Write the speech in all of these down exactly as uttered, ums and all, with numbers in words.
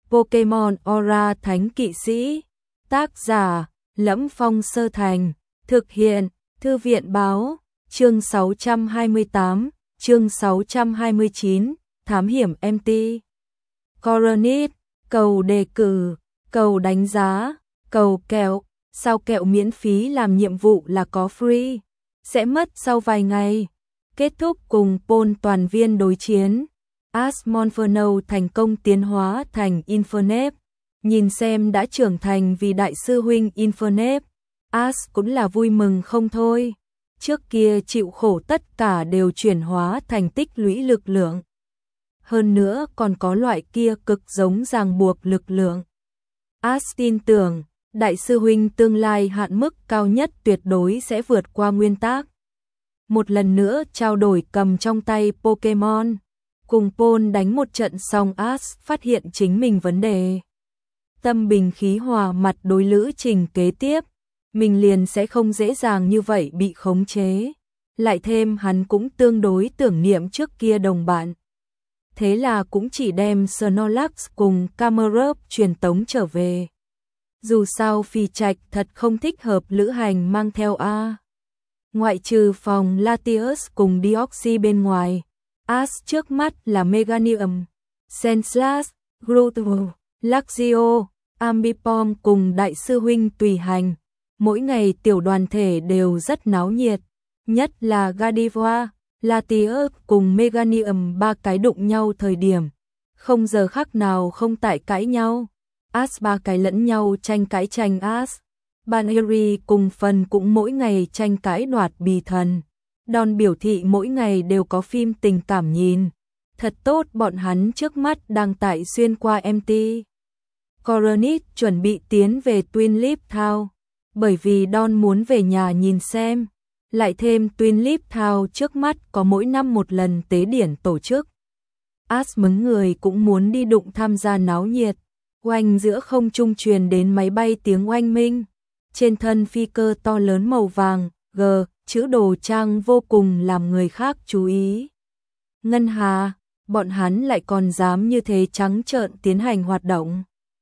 Pokemon Aura Thánh Kỵ Sĩ. Tác giả: Lẫm Phong Sơ Thành. Thực hiện: Thư viện báo. Chương sáu trăm hai mươi tám, chương sáu trăm hai mươi chín, Thám hiểm em tê. Coronet, cầu đề cử, cầu đánh giá, cầu kẹo. Sao kẹo miễn phí làm nhiệm vụ là có free. Sẽ mất sau vài ngày. Kết thúc cùng Paul toàn viên đối chiến. Ash Monferno thành công tiến hóa thành Infernape. Nhìn xem đã trưởng thành vì đại sư huynh Infernape, Ash cũng là vui mừng không thôi. Trước kia chịu khổ tất cả đều chuyển hóa thành tích lũy lực lượng. Hơn nữa còn có loại kia cực giống ràng buộc lực lượng. Ash tin tưởng, đại sư huynh tương lai hạn mức cao nhất tuyệt đối sẽ vượt qua nguyên tắc. Một lần nữa trao đổi cầm trong tay Pokemon. Cùng Paul đánh một trận xong, Ash phát hiện chính mình vấn đề. Tâm bình khí hòa mặt đối lữ trình kế tiếp, mình liền sẽ không dễ dàng như vậy bị khống chế. Lại thêm hắn cũng tương đối tưởng niệm trước kia đồng bạn. Thế là cũng chỉ đem Snorlax cùng Camerupt truyền tống trở về. Dù sao Phi Trạch thật không thích hợp lữ hành mang theo A. Ngoại trừ phòng Latios cùng Deoxys bên ngoài, Ash trước mắt là Meganium, Sandslash, Groudon, Luxio, Ambipom cùng đại sư huynh tùy hành. Mỗi ngày tiểu đoàn thể đều rất náo nhiệt, nhất là Gardevoir, Latios cùng Meganium ba cái đụng nhau thời điểm, không giờ khắc nào không tại cãi nhau. Ash ba cái lẫn nhau tranh cãi tranh Ash. Baneri cùng phần cũng mỗi ngày tranh cãi đoạt bì thần. Đòn biểu thị mỗi ngày đều có phim tình cảm nhìn. Thật tốt, bọn hắn trước mắt đang tại xuyên qua em tê. Coronet chuẩn bị tiến về Twin Leaf Town, bởi vì Don muốn về nhà nhìn xem. Lại thêm Twin Leaf Town trước mắt có mỗi năm một lần tế điển tổ chức. Ash mứng người cũng muốn đi đụng tham gia náo nhiệt. Oanh giữa không trung truyền đến máy bay tiếng oanh minh. Trên thân phi cơ to lớn màu vàng, G, chữ đồ trang vô cùng làm người khác chú ý. Ngân Hà, bọn hắn lại còn dám như thế trắng trợn tiến hành hoạt động.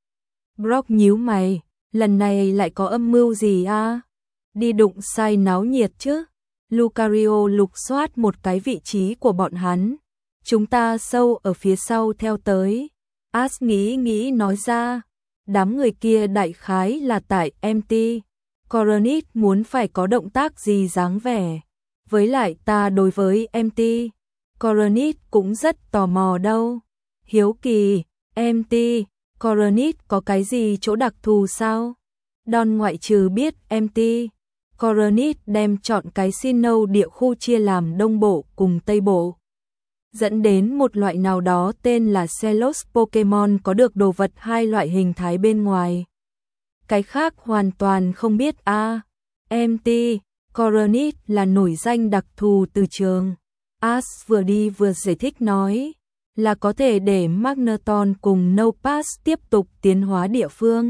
Brock nhíu mày, lần này lại có âm mưu gì a? Đi đụng sai náo nhiệt chứ? Lucario lục soát một cái vị trí của bọn hắn. Chúng ta sâu ở phía sau theo tới. Ash nghĩ nghĩ nói ra, đám người kia đại khái là tại em tê. Coronet muốn phải có động tác gì dáng vẻ. Với lại ta đối với em tê, Coronet cũng rất tò mò đâu. Hiếu kỳ, em tê, Coronet có cái gì chỗ đặc thù sao? Don ngoại trừ biết em tê, Coronet đem chọn cái Sinnoh địa khu chia làm đông bộ cùng tây bộ, dẫn đến một loại nào đó tên là Celos Pokemon có được đồ vật hai loại hình thái bên ngoài. Cái khác hoàn toàn không biết a. À, em tê, Coronet là nổi danh đặc thù từ trường. Ash vừa đi vừa giải thích nói, là có thể để Magneton cùng Nopass tiếp tục tiến hóa địa phương.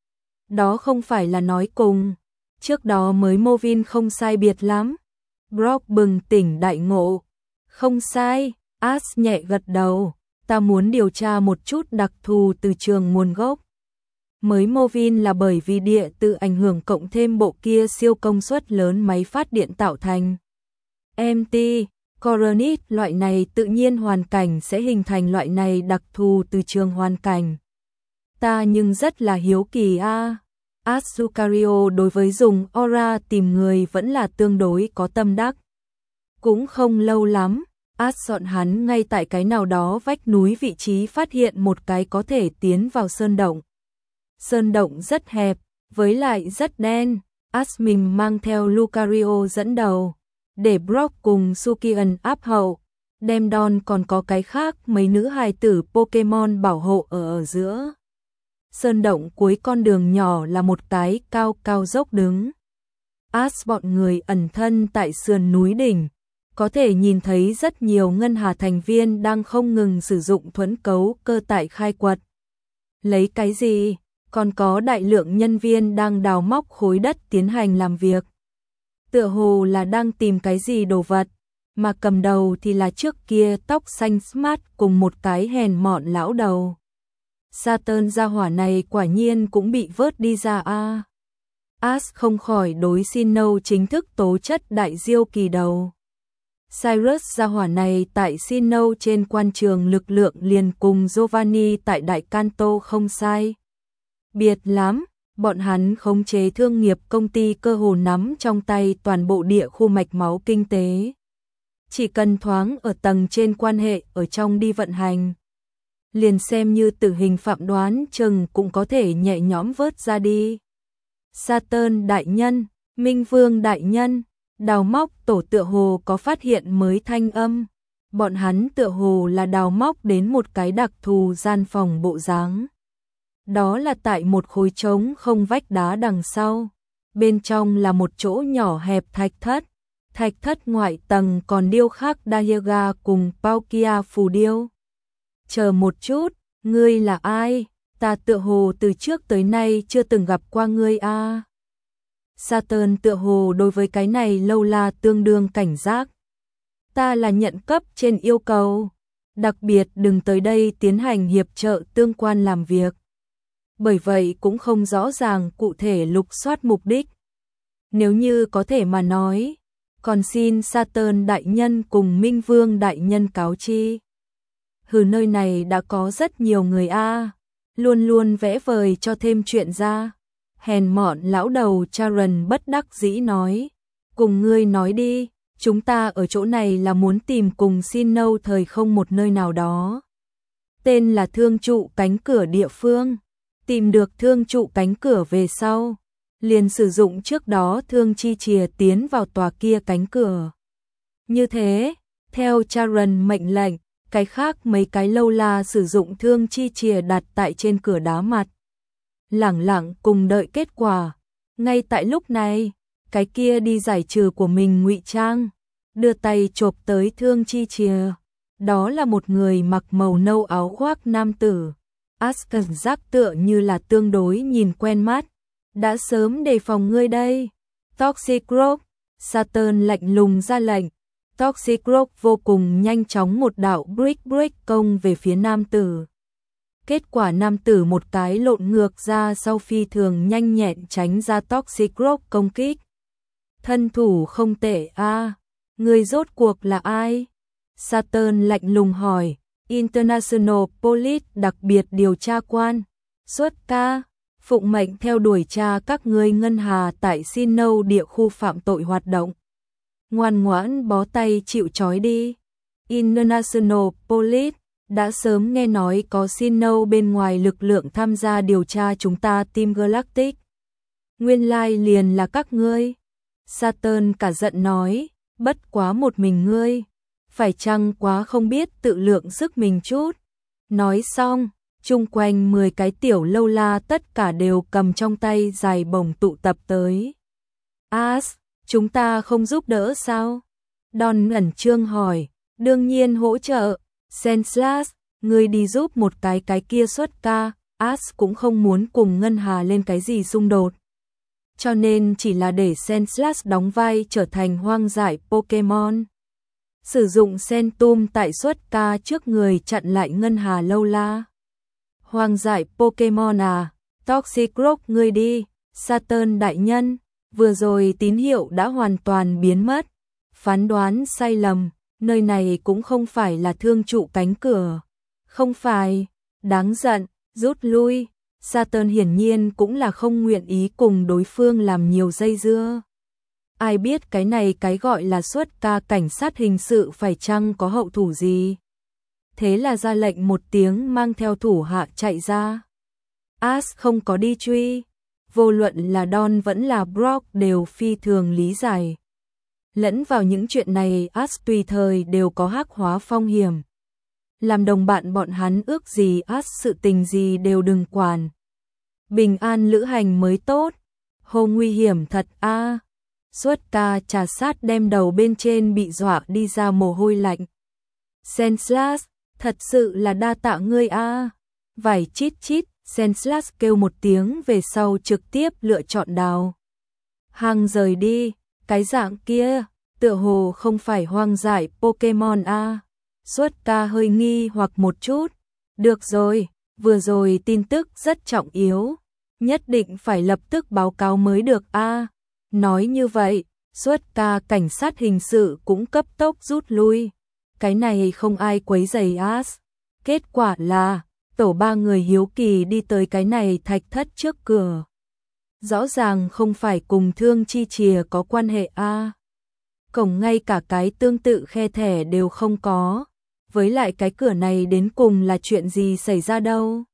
Đó không phải là nói cùng, trước đó mới Movin không sai biệt lắm. Brock bừng tỉnh đại ngộ. Không sai, Ash nhẹ gật đầu, ta muốn điều tra một chút đặc thù từ trường nguồn gốc. Mới Movin là bởi vì địa tự ảnh hưởng cộng thêm bộ kia siêu công suất lớn máy phát điện tạo thành. em tê, Coronet loại này tự nhiên hoàn cảnh sẽ hình thành loại này đặc thù từ trường hoàn cảnh. Ta nhưng rất là hiếu kỳ a. À. Ash Lucario đối với dùng Aura tìm người vẫn là tương đối có tâm đắc. Cũng không lâu lắm, Ash dọn hắn ngay tại cái nào đó vách núi vị trí phát hiện một cái có thể tiến vào sơn động. Sơn động rất hẹp, với lại rất đen. Ash mình mang theo Lucario dẫn đầu, để Brock cùng Sukian áp hậu, đem Don còn có cái khác mấy nữ hài tử Pokemon bảo hộ ở ở giữa. Sơn động cuối con đường nhỏ là một cái cao cao dốc đứng. Ash bọn người ẩn thân tại sườn núi đỉnh, có thể nhìn thấy rất nhiều Ngân Hà thành viên đang không ngừng sử dụng thuẫn cấu cơ tại khai quật. Lấy cái gì? Còn có đại lượng nhân viên đang đào móc khối đất tiến hành làm việc. Tựa hồ là đang tìm cái gì đồ vật, mà cầm đầu thì là trước kia tóc xanh smart cùng một cái hèn mọn lão đầu. Saturn gia hỏa này quả nhiên cũng bị vớt đi ra a. À. Ash không khỏi đối Sinnoh chính thức tố chất đại diêu kỳ đầu. Cyrus gia hỏa này tại Sinnoh trên quan trường lực lượng liền cùng Giovanni tại Đại Canto không sai biệt lắm, bọn hắn khống chế thương nghiệp công ty cơ hồ nắm trong tay toàn bộ địa khu mạch máu kinh tế. Chỉ cần thoáng ở tầng trên quan hệ ở trong đi vận hành, liền xem như tử hình phạm đoán chừng cũng có thể nhẹ nhõm vớt ra đi. Saturn đại nhân, Minh Vương đại nhân, đào móc tổ tựa hồ có phát hiện mới thanh âm. Bọn hắn tựa hồ là đào móc đến một cái đặc thù gian phòng bộ dáng. Đó là tại một khối trống không vách đá đằng sau. Bên trong là một chỗ nhỏ hẹp thạch thất. Thạch thất ngoại tầng còn điêu khắc Dayaga cùng Paukia phù điêu. Chờ một chút, ngươi là ai? Ta tựa hồ từ trước tới nay chưa từng gặp qua ngươi a. À. Saturn tựa hồ đối với cái này lâu la tương đương cảnh giác. Ta là nhận cấp trên yêu cầu, đặc biệt đừng tới đây tiến hành hiệp trợ tương quan làm việc. Bởi vậy cũng không rõ ràng cụ thể lục soát mục đích. Nếu như có thể mà nói, còn xin Saturn đại nhân cùng Minh Vương đại nhân cáo chi. Hừ, nơi này đã có rất nhiều người a, à, luôn luôn vẽ vời cho thêm chuyện ra. Hèn mọn lão đầu Charon bất đắc dĩ nói, cùng ngươi nói đi, chúng ta ở chỗ này là muốn tìm cùng Sinnoh thời không một nơi nào đó. Tên là thương trụ cánh cửa địa phương, tìm được thương trụ cánh cửa về sau, liền sử dụng trước đó thương chi chìa tiến vào tòa kia cánh cửa. Như thế, theo Charon mệnh lệnh, cái khác mấy cái lâu la sử dụng thương chi chìa đặt tại trên cửa đá mặt. Lẳng lặng cùng đợi kết quả. Ngay tại lúc này, cái kia đi giải trừ của mình ngụy trang, đưa tay chộp tới thương chi chìa. Đó là một người mặc màu nâu áo khoác nam tử. Asken giác tựa như là tương đối nhìn quen mắt. Đã sớm đề phòng ngươi đây. Toxic Rock, Saturn lạnh lùng ra lệnh. Toxic Rock vô cùng nhanh chóng một đạo brick break công về phía nam tử. Kết quả nam tử một cái lộn ngược ra sau phi thường nhanh nhẹn tránh ra Toxic Rock công kích. Thân thủ không tệ a, à. Người rốt cuộc là ai? Saturn lạnh lùng hỏi. International Police đặc biệt điều tra quan. Xuất ca, phụng mệnh theo đuổi tra các ngươi ngân hà tại Sinnoh địa khu phạm tội hoạt động. Ngoan ngoãn bó tay chịu trói đi. International Police đã sớm nghe nói có Sinnoh bên ngoài lực lượng tham gia điều tra chúng ta Team Galactic. Nguyên lai liền là các ngươi. Saturn cả giận nói, bất quá một mình ngươi, phải chăng quá không biết tự lượng sức mình chút. Nói xong, chung quanh mười cái tiểu lâu la tất cả đều cầm trong tay dài bổng tụ tập tới. As, chúng ta không giúp đỡ sao? Don ngẩn trương hỏi, đương nhiên hỗ trợ. Senslas, ngươi đi giúp một cái cái kia xuất ca, As cũng không muốn cùng Ngân Hà lên cái gì xung đột. Cho nên chỉ là để Senslas đóng vai trở thành hoang dại Pokemon. Sử dụng Sentum tại xuất ca trước người chặn lại Ngân Hà lâu la. Hoang dại Pokemon à, Toxic Rock ngươi đi, Saturn đại nhân, vừa rồi tín hiệu đã hoàn toàn biến mất. Phán đoán sai lầm. Nơi này cũng không phải là thương trụ cánh cửa. Không phải, đáng giận, rút lui. Saturn hiển nhiên cũng là không nguyện ý cùng đối phương làm nhiều dây dưa. Ai biết cái này cái gọi là xuất ca cảnh sát hình sự phải chăng có hậu thủ gì. Thế là ra lệnh một tiếng mang theo thủ hạ chạy ra. As không có đi truy. Vô luận là Don vẫn là Brock đều phi thường lý giải. Lẫn vào những chuyện này As tùy thời đều có hắc hóa phong hiểm. Làm đồng bạn bọn hắn ước gì As sự tình gì đều đừng quản. Bình an lữ hành mới tốt. Hồ nguy hiểm thật a. À. Xuất ca trà sát đem đầu bên trên bị dọa đi ra mồ hôi lạnh. Senslas, thật sự là đa tạ ngươi a. À. Vải chít chít, Senslas kêu một tiếng về sau trực tiếp lựa chọn đào. Hàng rời đi. Cái dạng kia, tựa hồ không phải hoang dại Pokemon a. À. Xuất ca hơi nghi hoặc một chút. Được rồi, vừa rồi tin tức rất trọng yếu, nhất định phải lập tức báo cáo mới được a. Nói như vậy, suốt ca cảnh sát hình sự cũng cấp tốc rút lui. Cái này không ai quấy rầy As. Kết quả là, tổ ba người hiếu kỳ đi tới cái này thạch thất trước cửa. Rõ ràng không phải cùng Thương Chi Chìa có quan hệ a. Cổng ngay cả cái tương tự khe thẻ đều không có. Với lại cái cửa này đến cùng là chuyện gì xảy ra đâu.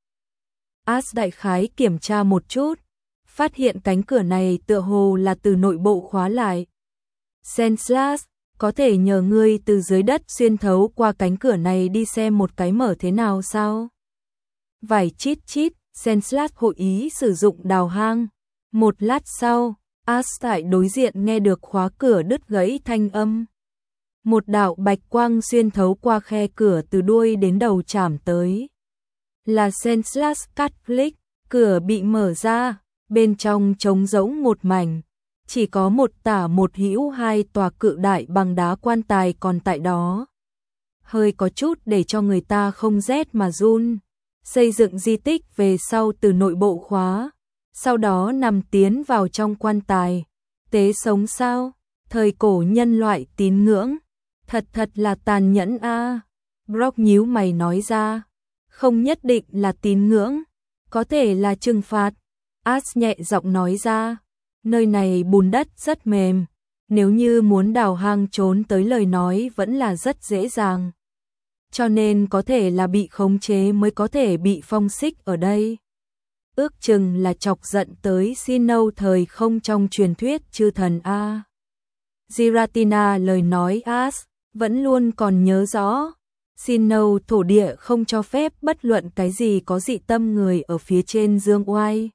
As đại khái kiểm tra một chút, phát hiện cánh cửa này tựa hồ là từ nội bộ khóa lại. Senslas, có thể nhờ ngươi từ dưới đất xuyên thấu qua cánh cửa này đi xem một cái mở thế nào sao? Vài chít chít, Senslas hội ý sử dụng đào hang. Một lát sau, As tại đối diện nghe được khóa cửa đứt gãy thanh âm. Một đạo bạch quang xuyên thấu qua khe cửa từ đuôi đến đầu chạm tới. Là Senslas cắt click, cửa bị mở ra, bên trong trống rỗng một mảnh. Chỉ có một tả một hữu hai tòa cự đại bằng đá quan tài còn tại đó. Hơi có chút để cho người ta không rét mà run. Xây dựng di tích về sau từ nội bộ khóa. Sau đó nằm tiến vào trong quan tài. Tế sống sao? Thời cổ nhân loại tín ngưỡng. Thật thật là tàn nhẫn a. À. Brock nhíu mày nói ra. Không nhất định là tín ngưỡng. Có thể là trừng phạt. As nhẹ giọng nói ra. Nơi này bùn đất rất mềm. Nếu như muốn đào hang trốn tới lời nói vẫn là rất dễ dàng. Cho nên có thể là bị khống chế mới có thể bị phong xích ở đây. Ước chừng là chọc giận tới Sinnoh thời không trong truyền thuyết chư thần A. Giratina lời nói As vẫn luôn còn nhớ rõ. Sinnoh thổ địa không cho phép bất luận cái gì có dị tâm người ở phía trên dương oai.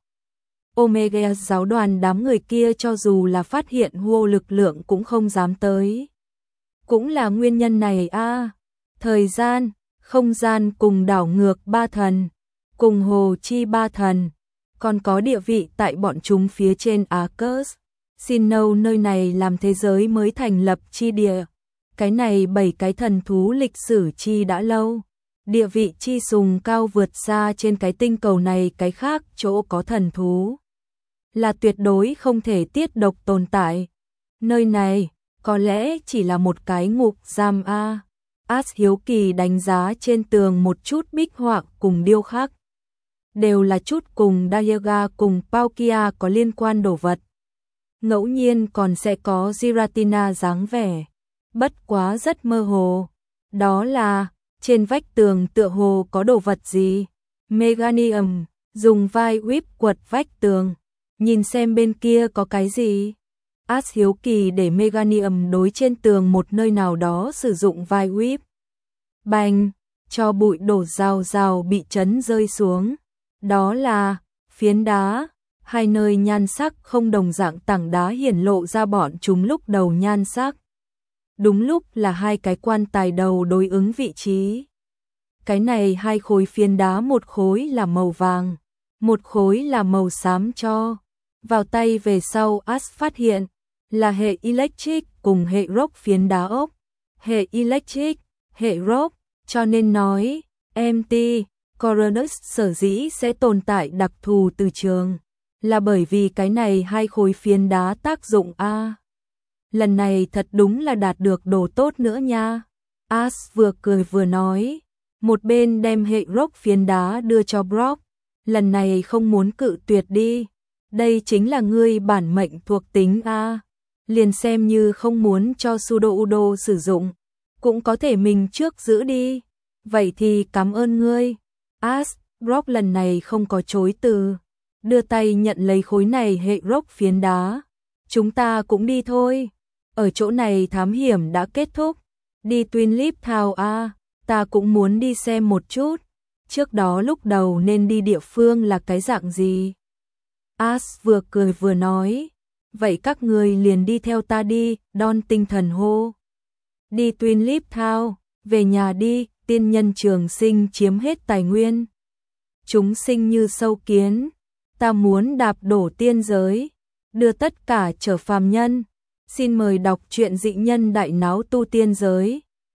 Omega giáo đoàn đám người kia cho dù là phát hiện hô lực lượng cũng không dám tới. Cũng là nguyên nhân này a. À. Thời gian, không gian cùng đảo ngược ba thần, cùng hồ chi ba thần, còn có địa vị tại bọn chúng phía trên Arcus. Sinnoh nơi này làm thế giới mới thành lập chi địa. Cái này bảy cái thần thú lịch sử chi đã lâu. Địa vị chi sùng cao vượt xa trên cái tinh cầu này cái khác chỗ có thần thú. Là tuyệt đối không thể tiết độc tồn tại. Nơi này, có lẽ chỉ là một cái ngục giam a. As hiếu kỳ đánh giá trên tường một chút bích họa cùng điêu khắc. Đều là chút cùng Dayaga cùng Paukia có liên quan đồ vật. Ngẫu nhiên còn sẽ có Giratina dáng vẻ. Bất quá rất mơ hồ. Đó là, trên vách tường tựa hồ có đồ vật gì. Meganium, dùng vai whip quật vách tường. Nhìn xem bên kia có cái gì. As hiếu kỳ để Meganium đối trên tường một nơi nào đó sử dụng vai whip. Bành, cho bụi đổ rào rào bị chấn rơi xuống. Đó là phiến đá. Hai nơi nhan sắc không đồng dạng tảng đá hiển lộ ra bọn chúng lúc đầu nhan sắc. Đúng lúc là hai cái quan tài đầu đối ứng vị trí. Cái này hai khối phiến đá, một khối là màu vàng, một khối là màu xám cho. Vào tay về sau As phát hiện là hệ electric cùng hệ rock phiến đá ốc. Hệ electric, hệ rock, cho nên nói em tê Coronus sở dĩ sẽ tồn tại đặc thù từ trường. Là bởi vì cái này hai khối phiến đá tác dụng A. Lần này thật đúng là đạt được đồ tốt nữa nha. As vừa cười vừa nói. Một bên đem hệ rock phiến đá đưa cho Brock. Lần này không muốn cự tuyệt đi. Đây chính là ngươi bản mệnh thuộc tính A. Liền xem như không muốn cho Sudo Udo sử dụng. Cũng có thể mình trước giữ đi. Vậy thì cảm ơn ngươi. As, Brock lần này không có chối từ. Đưa tay nhận lấy khối này hệ rock phiến đá. Chúng ta cũng đi thôi. Ở chỗ này thám hiểm đã kết thúc. Đi Twin Leaf Town a, ta cũng muốn đi xem một chút. Trước đó lúc đầu nên đi địa phương là cái dạng gì? As vừa cười vừa nói. Vậy các người liền đi theo ta đi, Don tinh thần hô. Đi Twin Leaf Town, về nhà đi, tiên nhân trường sinh chiếm hết tài nguyên. Chúng sinh như sâu kiến. Ta muốn đạp đổ tiên giới, đưa tất cả trở phàm nhân. Xin mời đọc truyện dị nhân đại náo tu tiên giới.